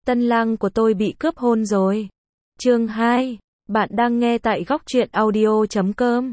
Tân lang của tôi bị cướp hôn rồi. Chương 2. Bạn đang nghe tại góc truyện audio.com.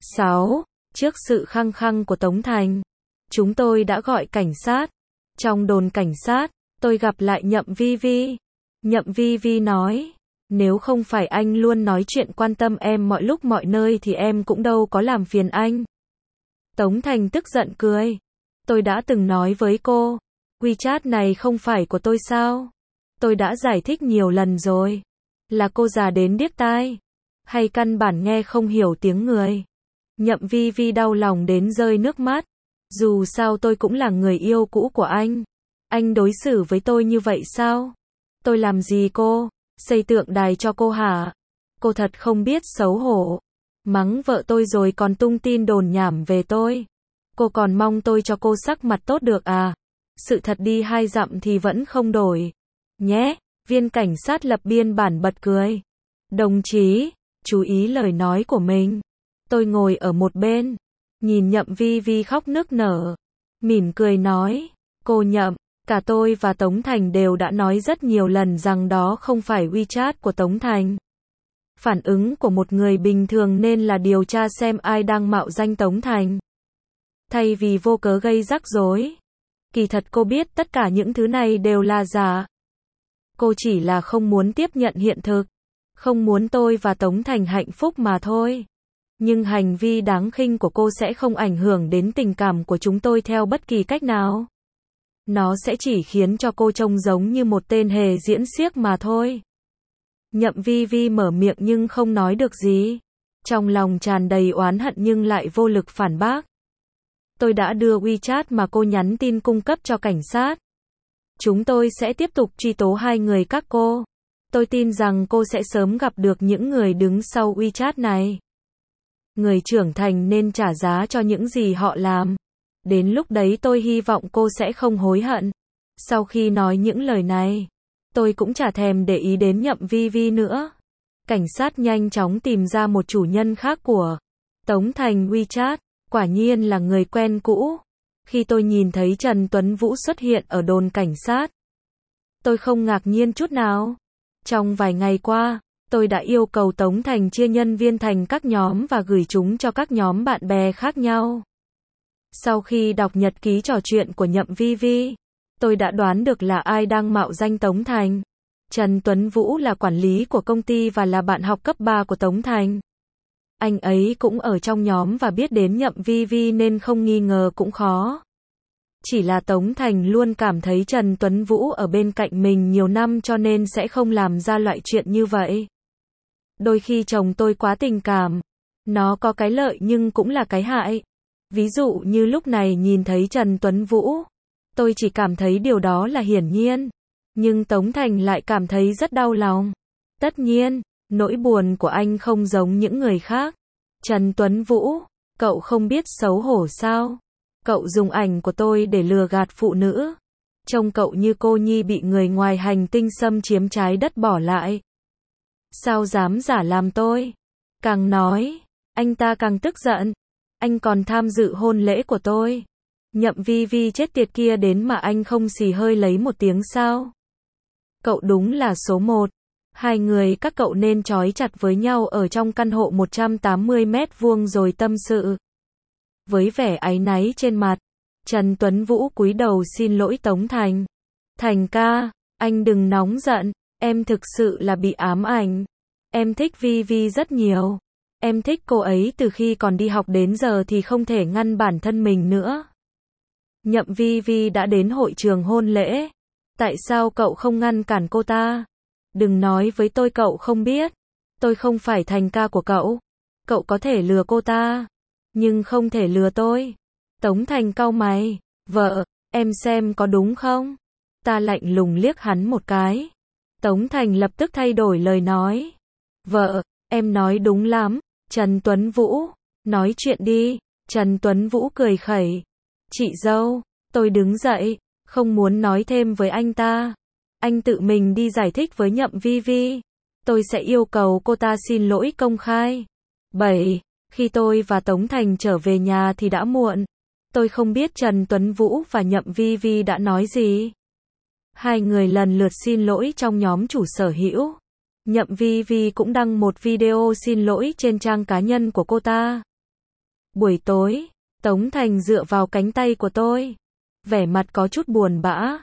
6. Trước sự khăng khăng của Tống Thành, chúng tôi đã gọi cảnh sát. Trong đồn cảnh sát, tôi gặp lại Nhậm Vi Vi. Nhậm Vi Vi nói, nếu không phải anh luôn nói chuyện quan tâm em mọi lúc mọi nơi thì em cũng đâu có làm phiền anh. Tống Thành tức giận cười. Tôi đã từng nói với cô, WeChat này không phải của tôi sao? Tôi đã giải thích nhiều lần rồi. Là cô già đến điếc tai, hay căn bản nghe không hiểu tiếng người? Nhậm Vi Vi đau lòng đến rơi nước mắt. Dù sao tôi cũng là người yêu cũ của anh. Anh đối xử với tôi như vậy sao? Tôi làm gì cô? Xây tượng đài cho cô hả? Cô thật không biết xấu hổ. Mắng vợ tôi rồi còn tung tin đồn nhảm về tôi. Cô còn mong tôi cho cô sắc mặt tốt được à? Sự thật đi 2 dặm thì vẫn không đổi. Nhé, viên cảnh sát lập biên bản bật cười. Đồng chí, chú ý lời nói của mình. Tôi ngồi ở một bên, nhìn Nhậm Vi Vi khóc nức nở. Mỉm cười nói, cô Nhậm, cả tôi và Tống Thành đều đã nói rất nhiều lần rằng đó không phải WeChat của Tống Thành. Phản ứng của một người bình thường nên là điều tra xem ai đang mạo danh Tống Thành, thay vì vô cớ gây rắc rối. Kỳ thật cô biết tất cả những thứ này đều là giả. Cô chỉ là không muốn tiếp nhận hiện thực, không muốn tôi và Tống Thành hạnh phúc mà thôi. Nhưng hành vi đáng khinh của cô sẽ không ảnh hưởng đến tình cảm của chúng tôi theo bất kỳ cách nào. Nó sẽ chỉ khiến cho cô trông giống như một tên hề diễn xiếc mà thôi. Nhậm Vi Vi mở miệng nhưng không nói được gì. Trong lòng tràn đầy oán hận nhưng lại vô lực phản bác. Tôi đã đưa WeChat mà cô nhắn tin cung cấp cho cảnh sát. Chúng tôi sẽ tiếp tục truy tố hai người các cô. Tôi tin rằng cô sẽ sớm gặp được những người đứng sau WeChat này. Người trưởng thành nên trả giá cho những gì họ làm. Đến lúc đấy tôi hy vọng cô sẽ không hối hận. Sau khi nói những lời này, tôi cũng chả thèm để ý đến Nhậm Vi Vi nữa. Cảnh sát nhanh chóng tìm ra một chủ nhân khác của Tống Thành WeChat. Quả nhiên là người quen cũ. Khi tôi nhìn thấy Trần Tuấn Vũ xuất hiện ở đồn cảnh sát, tôi không ngạc nhiên chút nào. Trong vài ngày qua, tôi đã yêu cầu Tống Thành chia nhân viên thành các nhóm và gửi chúng cho các nhóm bạn bè khác nhau. Sau khi đọc nhật ký trò chuyện của Nhậm Vi Vi, tôi đã đoán được là ai đang mạo danh Tống Thành. Trần Tuấn Vũ là quản lý của công ty và là bạn học cấp 3 của Tống Thành. Anh ấy cũng ở trong nhóm và biết đến Nhậm Vi Vi nên không nghi ngờ cũng khó. Chỉ là Tống Thành luôn cảm thấy Trần Tuấn Vũ ở bên cạnh mình nhiều năm cho nên sẽ không làm ra loại chuyện như vậy. Đôi khi chồng tôi quá tình cảm. Nó có cái lợi nhưng cũng là cái hại. Ví dụ như lúc này nhìn thấy Trần Tuấn Vũ, tôi chỉ cảm thấy điều đó là hiển nhiên. Nhưng Tống Thành lại cảm thấy rất đau lòng. Tất nhiên, nỗi buồn của anh không giống những người khác. Trần Tuấn Vũ, cậu không biết xấu hổ sao? Cậu dùng ảnh của tôi để lừa gạt phụ nữ. Trông cậu như cô nhi bị người ngoài hành tinh xâm chiếm trái đất bỏ lại. Sao dám giả làm tôi? Càng nói, anh ta càng tức giận. Anh còn tham dự hôn lễ của tôi. Nhậm Vi Vi chết tiệt kia đến mà anh không xì hơi lấy một tiếng sao? Cậu đúng là số 1. Hai người các cậu nên trói chặt với nhau ở trong căn hộ 180 mét vuông rồi tâm sự. Với vẻ áy náy trên mặt, Trần Tuấn Vũ cúi đầu xin lỗi Tống Thành. Thành ca, anh đừng nóng giận, em thực sự là bị ám ảnh. Em thích Vi Vi rất nhiều. Em thích cô ấy từ khi còn đi học đến giờ thì không thể ngăn bản thân mình nữa. Nhậm Vi Vi đã đến hội trường hôn lễ. Tại sao cậu không ngăn cản cô ta? Đừng nói với tôi cậu không biết. Tôi không phải Thành ca của cậu. Cậu có thể lừa cô ta, nhưng không thể lừa tôi. Tống Thành cau mày. Vợ, em xem có đúng không? Ta lạnh lùng liếc hắn một cái. Tống Thành lập tức thay đổi lời nói. Vợ, em nói đúng lắm. Trần Tuấn Vũ, nói chuyện đi. Trần Tuấn Vũ cười khẩy. Chị dâu, tôi đứng dậy, không muốn nói thêm với anh ta. Anh tự mình đi giải thích với Nhậm Vi Vi. Tôi sẽ yêu cầu cô ta xin lỗi công khai. 7. Khi tôi và Tống Thành trở về nhà thì đã muộn. Tôi không biết Trần Tuấn Vũ và Nhậm Vi Vi đã nói gì. Hai người lần lượt xin lỗi trong nhóm chủ sở hữu. Nhậm Vi Vi cũng đăng một video xin lỗi trên trang cá nhân của cô ta. Buổi tối, Tống Thành dựa vào cánh tay của tôi, vẻ mặt có chút buồn bã.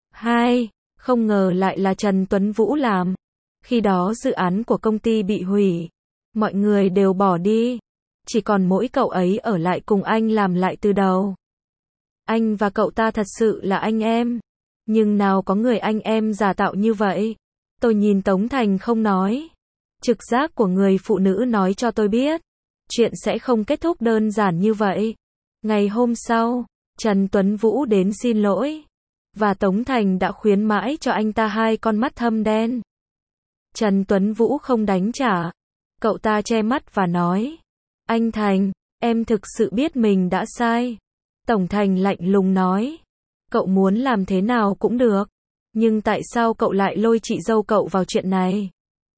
Không ngờ lại là Trần Tuấn Vũ làm. Khi đó dự án của công ty bị hủy, mọi người đều bỏ đi, chỉ còn mỗi cậu ấy ở lại cùng anh làm lại từ đầu. Anh và cậu ta thật sự là anh em, nhưng nào có người anh em giả tạo như vậy. Tôi nhìn Tống Thành không nói. Trực giác của người phụ nữ nói cho tôi biết, chuyện sẽ không kết thúc đơn giản như vậy. Ngày hôm sau, Trần Tuấn Vũ đến xin lỗi, và Tống Thành đã khuyến mãi cho anh ta 2 con mắt thâm đen. Trần Tuấn Vũ không đánh trả. Cậu ta che mắt và nói, anh Thành, em thực sự biết mình đã sai. Tổng Thành lạnh lùng nói, cậu muốn làm thế nào cũng được, nhưng tại sao cậu lại lôi chị dâu cậu vào chuyện này?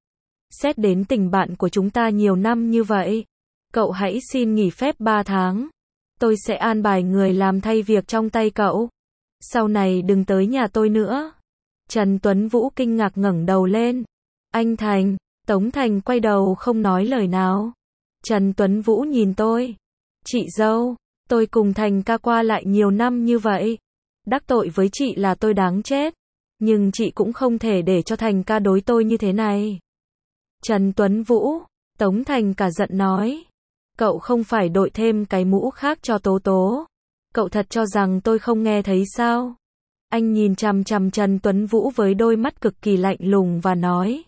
Xét đến tình bạn của chúng ta nhiều năm như vậy, cậu hãy xin nghỉ phép 3 tháng. Tôi sẽ an bài người làm thay việc trong tay cậu. Sau này đừng tới nhà tôi nữa. Trần Tuấn Vũ kinh ngạc ngẩng đầu lên. Anh Thành, Tống Thành quay đầu không nói lời nào. Trần Tuấn Vũ nhìn tôi. Chị dâu, tôi cùng Thành ca qua lại nhiều năm như vậy. Đắc tội với chị là tôi đáng chết. Nhưng chị cũng không thể để cho Thành ca đối tôi như thế này. Trần Tuấn Vũ, Tống Thành cả giận nói. Cậu không phải đội thêm cái mũ khác cho Tố Tố. Cậu thật cho rằng tôi không nghe thấy sao? Anh nhìn chằm chằm Trần Tuấn Vũ với đôi mắt cực kỳ lạnh lùng và nói.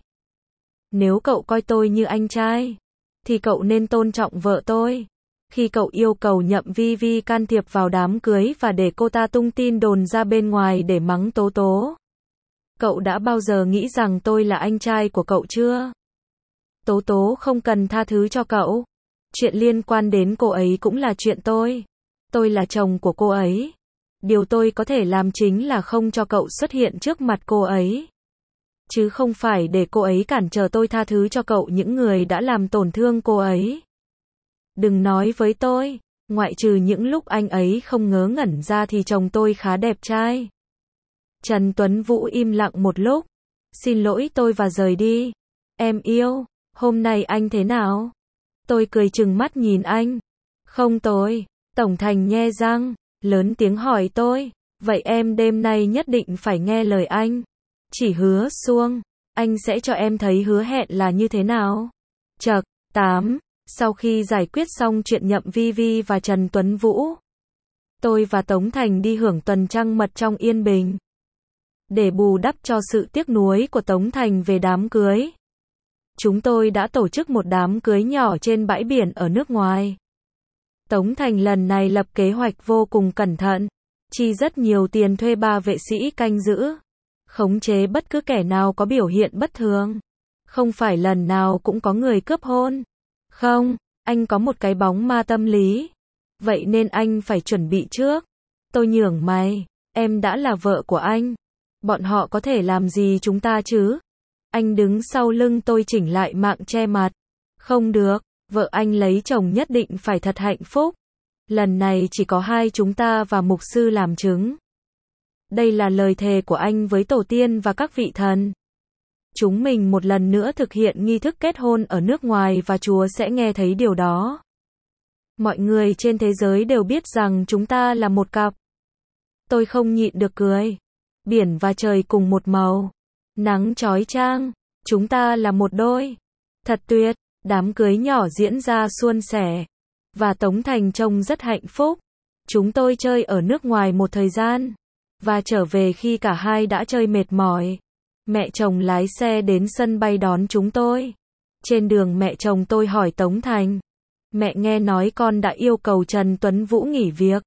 Nếu cậu coi tôi như anh trai, thì cậu nên tôn trọng vợ tôi. Khi cậu yêu cầu Nhậm Vi Vi can thiệp vào đám cưới và để cô ta tung tin đồn ra bên ngoài để mắng Tố Tố, cậu đã bao giờ nghĩ rằng tôi là anh trai của cậu chưa? Tố Tố không cần tha thứ cho cậu. Chuyện liên quan đến cô ấy cũng là chuyện tôi. Tôi là chồng của cô ấy. Điều tôi có thể làm chính là không cho cậu xuất hiện trước mặt cô ấy, chứ không phải để cô ấy cản trở tôi tha thứ cho cậu những người đã làm tổn thương cô ấy. Đừng nói với tôi, ngoại trừ những lúc anh ấy không ngớ ngẩn ra thì chồng tôi khá đẹp trai. Trần Tuấn Vũ im lặng một lúc. Xin lỗi tôi và rời đi. Em yêu, hôm nay anh thế nào? Tôi cười trừng mắt nhìn anh. Không tồi. Tổng Thành nhe răng, lớn tiếng hỏi tôi. Vậy em đêm nay nhất định phải nghe lời anh. Chỉ hứa xuông, anh sẽ cho em thấy hứa hẹn là như thế nào. Chậc, 8. Sau khi giải quyết xong chuyện Nhậm Vi Vi và Trần Tuấn Vũ, tôi và Tống Thành đi hưởng tuần trăng mật trong yên bình. Để bù đắp cho sự tiếc nuối của Tống Thành về đám cưới, chúng tôi đã tổ chức một đám cưới nhỏ trên bãi biển ở nước ngoài. Tống Thành lần này lập kế hoạch vô cùng cẩn thận, chi rất nhiều tiền thuê 3 vệ sĩ canh giữ, khống chế bất cứ kẻ nào có biểu hiện bất thường. Không phải lần nào cũng có người cướp hôn. Không, anh có một cái bóng ma tâm lý. Vậy nên anh phải chuẩn bị trước. Tôi nhường mày, em đã là vợ của anh. Bọn họ có thể làm gì chúng ta chứ? Anh đứng sau lưng tôi chỉnh lại mạng che mặt. Không được, vợ anh lấy chồng nhất định phải thật hạnh phúc. Lần này chỉ có 2 chúng ta và mục sư làm chứng. Đây là lời thề của anh với tổ tiên và các vị thần. Chúng mình một lần nữa thực hiện nghi thức kết hôn ở nước ngoài và Chúa sẽ nghe thấy điều đó. Mọi người trên thế giới đều biết rằng chúng ta là một cặp. Tôi không nhịn được cười. Biển và trời cùng một màu. Nắng chói chang. Chúng ta là một đôi. Thật tuyệt. Đám cưới nhỏ diễn ra suôn sẻ. Và Tống Thành trông rất hạnh phúc. Chúng tôi chơi ở nước ngoài một thời gian. Và trở về khi cả hai đã chơi mệt mỏi. Mẹ chồng lái xe đến sân bay đón chúng tôi. Trên đường mẹ chồng tôi hỏi Tống Thành. Mẹ nghe nói con đã yêu cầu Trần Tuấn Vũ nghỉ việc.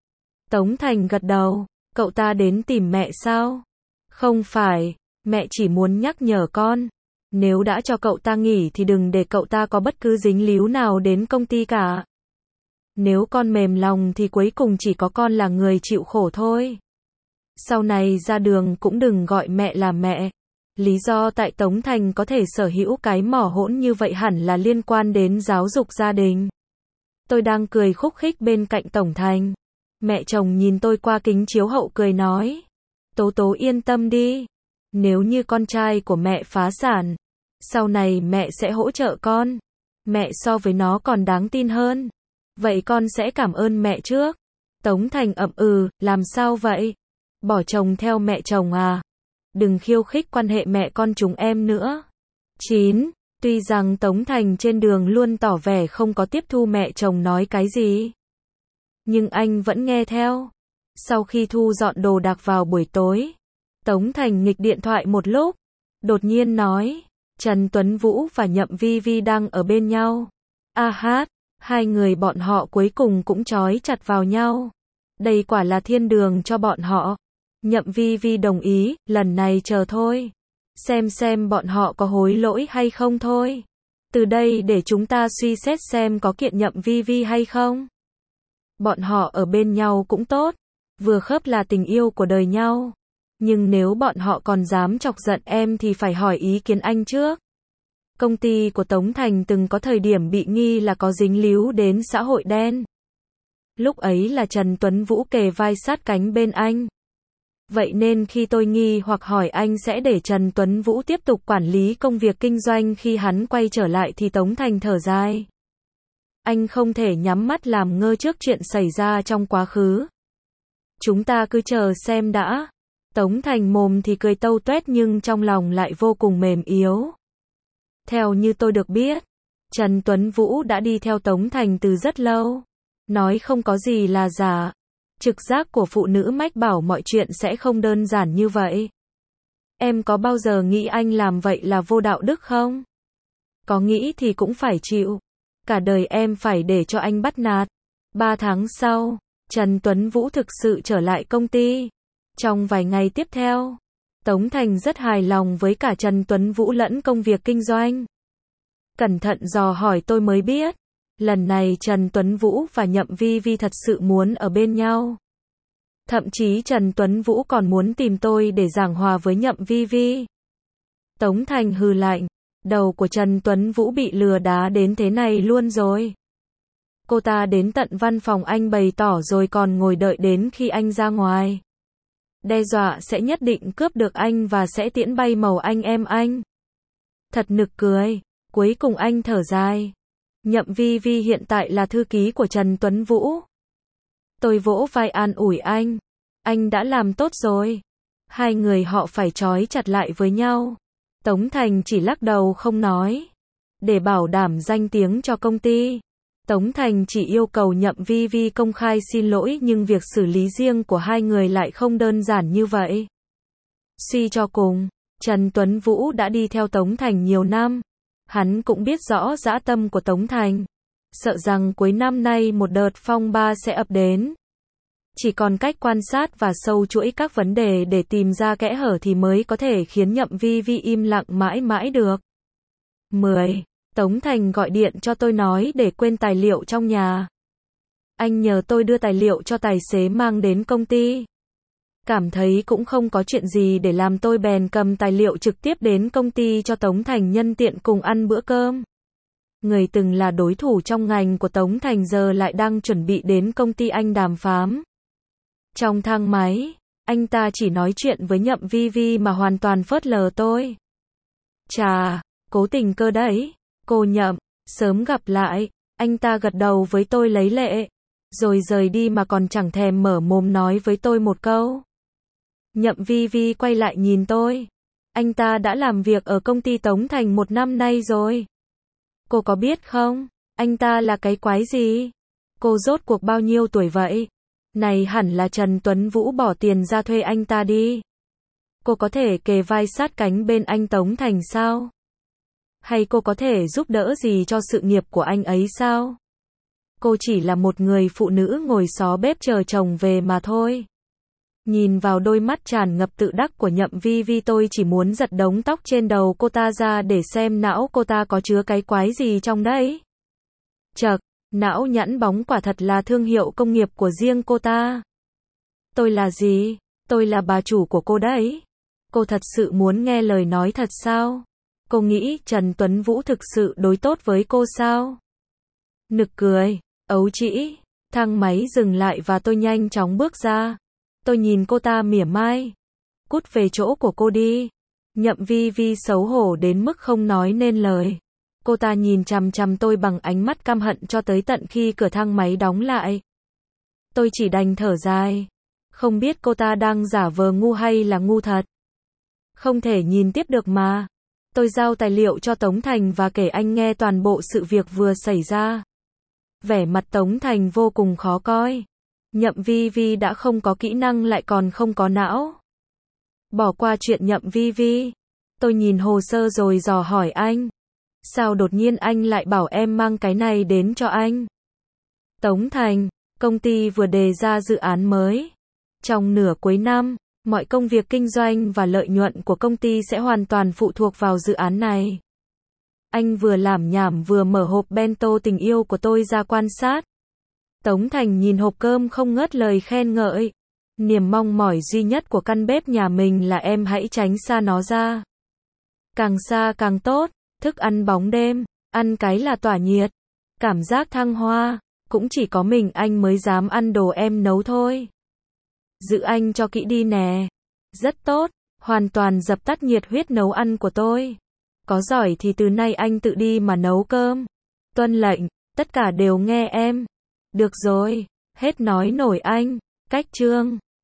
Tống Thành gật đầu. Cậu ta đến tìm mẹ sao? Không phải, mẹ chỉ muốn nhắc nhở con. Nếu đã cho cậu ta nghỉ thì đừng để cậu ta có bất cứ dính líu nào đến công ty cả. Nếu con mềm lòng thì cuối cùng chỉ có con là người chịu khổ thôi. Sau này ra đường cũng đừng gọi mẹ là mẹ. Lý do tại Tống Thành có thể sở hữu cái mỏ hỗn như vậy hẳn là liên quan đến giáo dục gia đình. Tôi đang cười khúc khích bên cạnh Tổng Thành. Mẹ chồng nhìn tôi qua kính chiếu hậu cười nói. Tố Tố yên tâm đi. Nếu như con trai của mẹ phá sản, sau này mẹ sẽ hỗ trợ con. Mẹ so với nó còn đáng tin hơn. Vậy con sẽ cảm ơn mẹ trước. Tống Thành ậm ừ, làm sao vậy? Bỏ chồng theo mẹ chồng à? Đừng khiêu khích quan hệ mẹ con chúng em nữa. 9. Tuy rằng Tống Thành trên đường luôn tỏ vẻ không có tiếp thu mẹ chồng nói cái gì, nhưng anh vẫn nghe theo. Sau khi thu dọn đồ đạc vào buổi tối, Tống Thành nghịch điện thoại một lúc, đột nhiên nói, Trần Tuấn Vũ và Nhậm Vi Vi đang ở bên nhau. A hát, hai người bọn họ cuối cùng cũng trói chặt vào nhau. Đây quả là thiên đường cho bọn họ. Nhậm Vi Vi đồng ý, lần này chờ thôi. Xem bọn họ có hối lỗi hay không thôi. Từ đây để chúng ta suy xét xem có kiện Nhậm Vi Vi hay không. Bọn họ ở bên nhau cũng tốt, vừa khớp là tình yêu của đời nhau. Nhưng nếu bọn họ còn dám chọc giận em thì phải hỏi ý kiến anh trước. Công ty của Tống Thành từng có thời điểm bị nghi là có dính líu đến xã hội đen. Lúc ấy là Trần Tuấn Vũ kề vai sát cánh bên anh. Vậy nên khi tôi nghi hoặc hỏi anh sẽ để Trần Tuấn Vũ tiếp tục quản lý công việc kinh doanh khi hắn quay trở lại thì Tống Thành thở dài. Anh không thể nhắm mắt làm ngơ trước chuyện xảy ra trong quá khứ. Chúng ta cứ chờ xem đã. Tống Thành mồm thì cười tâu tuét nhưng trong lòng lại vô cùng mềm yếu. Theo như tôi được biết, Trần Tuấn Vũ đã đi theo Tống Thành từ rất lâu. Nói không có gì là giả. Trực giác của phụ nữ mách bảo mọi chuyện sẽ không đơn giản như vậy. Em có bao giờ nghĩ anh làm vậy là vô đạo đức không? Có nghĩ thì cũng phải chịu. Cả đời em phải để cho anh bắt nạt. 3 tháng sau, Trần Tuấn Vũ thực sự trở lại công ty. Trong vài ngày tiếp theo, Tống Thành rất hài lòng với cả Trần Tuấn Vũ lẫn công việc kinh doanh. Cẩn thận dò hỏi tôi mới biết, lần này Trần Tuấn Vũ và Nhậm Vi Vi thật sự muốn ở bên nhau. Thậm chí Trần Tuấn Vũ còn muốn tìm tôi để giảng hòa với Nhậm Vi Vi. Tống Thành hừ lạnh, đầu của Trần Tuấn Vũ bị lừa đá đến thế này luôn rồi. Cô ta đến tận văn phòng anh bày tỏ rồi còn ngồi đợi đến khi anh ra ngoài. Đe dọa sẽ nhất định cướp được anh và sẽ tiễn bay màu anh em anh. Thật nực cười. Cuối cùng anh thở dài. Nhậm Vi Vi hiện tại là thư ký của Trần Tuấn Vũ. Tôi vỗ vai an ủi anh. Anh đã làm tốt rồi. Hai người họ phải trói chặt lại với nhau. Tống Thành chỉ lắc đầu không nói. Để bảo đảm danh tiếng cho công ty, Tống Thành chỉ yêu cầu Nhậm Vi Vi công khai xin lỗi nhưng việc xử lý riêng của hai người lại không đơn giản như vậy. Suy cho cùng, Trần Tuấn Vũ đã đi theo Tống Thành nhiều năm. Hắn cũng biết rõ dã tâm của Tống Thành. Sợ rằng cuối năm nay một đợt phong ba sẽ ập đến. Chỉ còn cách quan sát và sâu chuỗi các vấn đề để tìm ra kẽ hở thì mới có thể khiến Nhậm Vi Vi im lặng mãi mãi được. 10. Tống Thành gọi điện cho tôi nói để quên tài liệu trong nhà. Anh nhờ tôi đưa tài liệu cho tài xế mang đến công ty. Cảm thấy cũng không có chuyện gì để làm tôi bèn cầm tài liệu trực tiếp đến công ty cho Tống Thành nhân tiện cùng ăn bữa cơm. Người từng là đối thủ trong ngành của Tống Thành giờ lại đang chuẩn bị đến công ty anh đàm phán. Trong thang máy, anh ta chỉ nói chuyện với Nhậm Vi Vi mà hoàn toàn phớt lờ tôi. Chà, cố tình cơ đấy. Cô Nhậm, sớm gặp lại. Anh ta gật đầu với tôi lấy lệ, rồi rời đi mà còn chẳng thèm mở mồm nói với tôi một câu. Nhậm Vi Vi quay lại nhìn tôi. Anh ta đã làm việc ở công ty Tống Thành 1 năm nay rồi. Cô có biết không, anh ta là cái quái gì? Cô rốt cuộc bao nhiêu tuổi vậy? Này hẳn là Trần Tuấn Vũ bỏ tiền ra thuê anh ta đi. Cô có thể kề vai sát cánh bên anh Tống Thành sao? Hay cô có thể giúp đỡ gì cho sự nghiệp của anh ấy sao? Cô chỉ là một người phụ nữ ngồi xó bếp chờ chồng về mà thôi. Nhìn vào đôi mắt tràn ngập tự đắc của Nhậm Vi Vi tôi chỉ muốn giật đống tóc trên đầu cô ta ra để xem não cô ta có chứa cái quái gì trong đấy. Chậc, não nhẵn bóng quả thật là thương hiệu công nghiệp của riêng cô ta. Tôi là gì? Tôi là bà chủ của cô đấy. Cô thật sự muốn nghe lời nói thật sao? Cô nghĩ Trần Tuấn Vũ thực sự đối tốt với cô sao? Nực cười, ấu trĩ. Thang máy dừng lại và tôi nhanh chóng bước ra. Tôi nhìn cô ta mỉa mai. Cút về chỗ của cô đi. Nhậm Vi Vi xấu hổ đến mức không nói nên lời. Cô ta nhìn chằm chằm tôi bằng ánh mắt căm hận cho tới tận khi cửa thang máy đóng lại. Tôi chỉ đành thở dài. Không biết cô ta đang giả vờ ngu hay là ngu thật. Không thể nhìn tiếp được mà. Tôi giao tài liệu cho Tống Thành và kể anh nghe toàn bộ sự việc vừa xảy ra. Vẻ mặt Tống Thành vô cùng khó coi. Nhậm Vi Vi đã không có kỹ năng lại còn không có não. Bỏ qua chuyện Nhậm Vi Vi. Tôi nhìn hồ sơ rồi dò hỏi anh. Sao đột nhiên anh lại bảo em mang cái này đến cho anh? Tống Thành, công ty vừa đề ra dự án mới. Trong nửa cuối năm, mọi công việc kinh doanh và lợi nhuận của công ty sẽ hoàn toàn phụ thuộc vào dự án này. Anh vừa lảm nhảm vừa mở hộp bento tình yêu của tôi ra quan sát. Tống Thành nhìn hộp cơm không ngớt lời khen ngợi. Niềm mong mỏi duy nhất của căn bếp nhà mình là em hãy tránh xa nó ra. Càng xa càng tốt, thức ăn bóng đêm, ăn cái là tỏa nhiệt. Cảm giác thăng hoa, cũng chỉ có mình anh mới dám ăn đồ em nấu thôi. Giữ anh cho kỹ đi nè. Rất tốt, hoàn toàn dập tắt nhiệt huyết nấu ăn của tôi. Có giỏi thì từ nay anh tự đi mà nấu cơm. Tuân lệnh, tất cả đều nghe em. Được rồi, hết nói nổi anh. Cách chương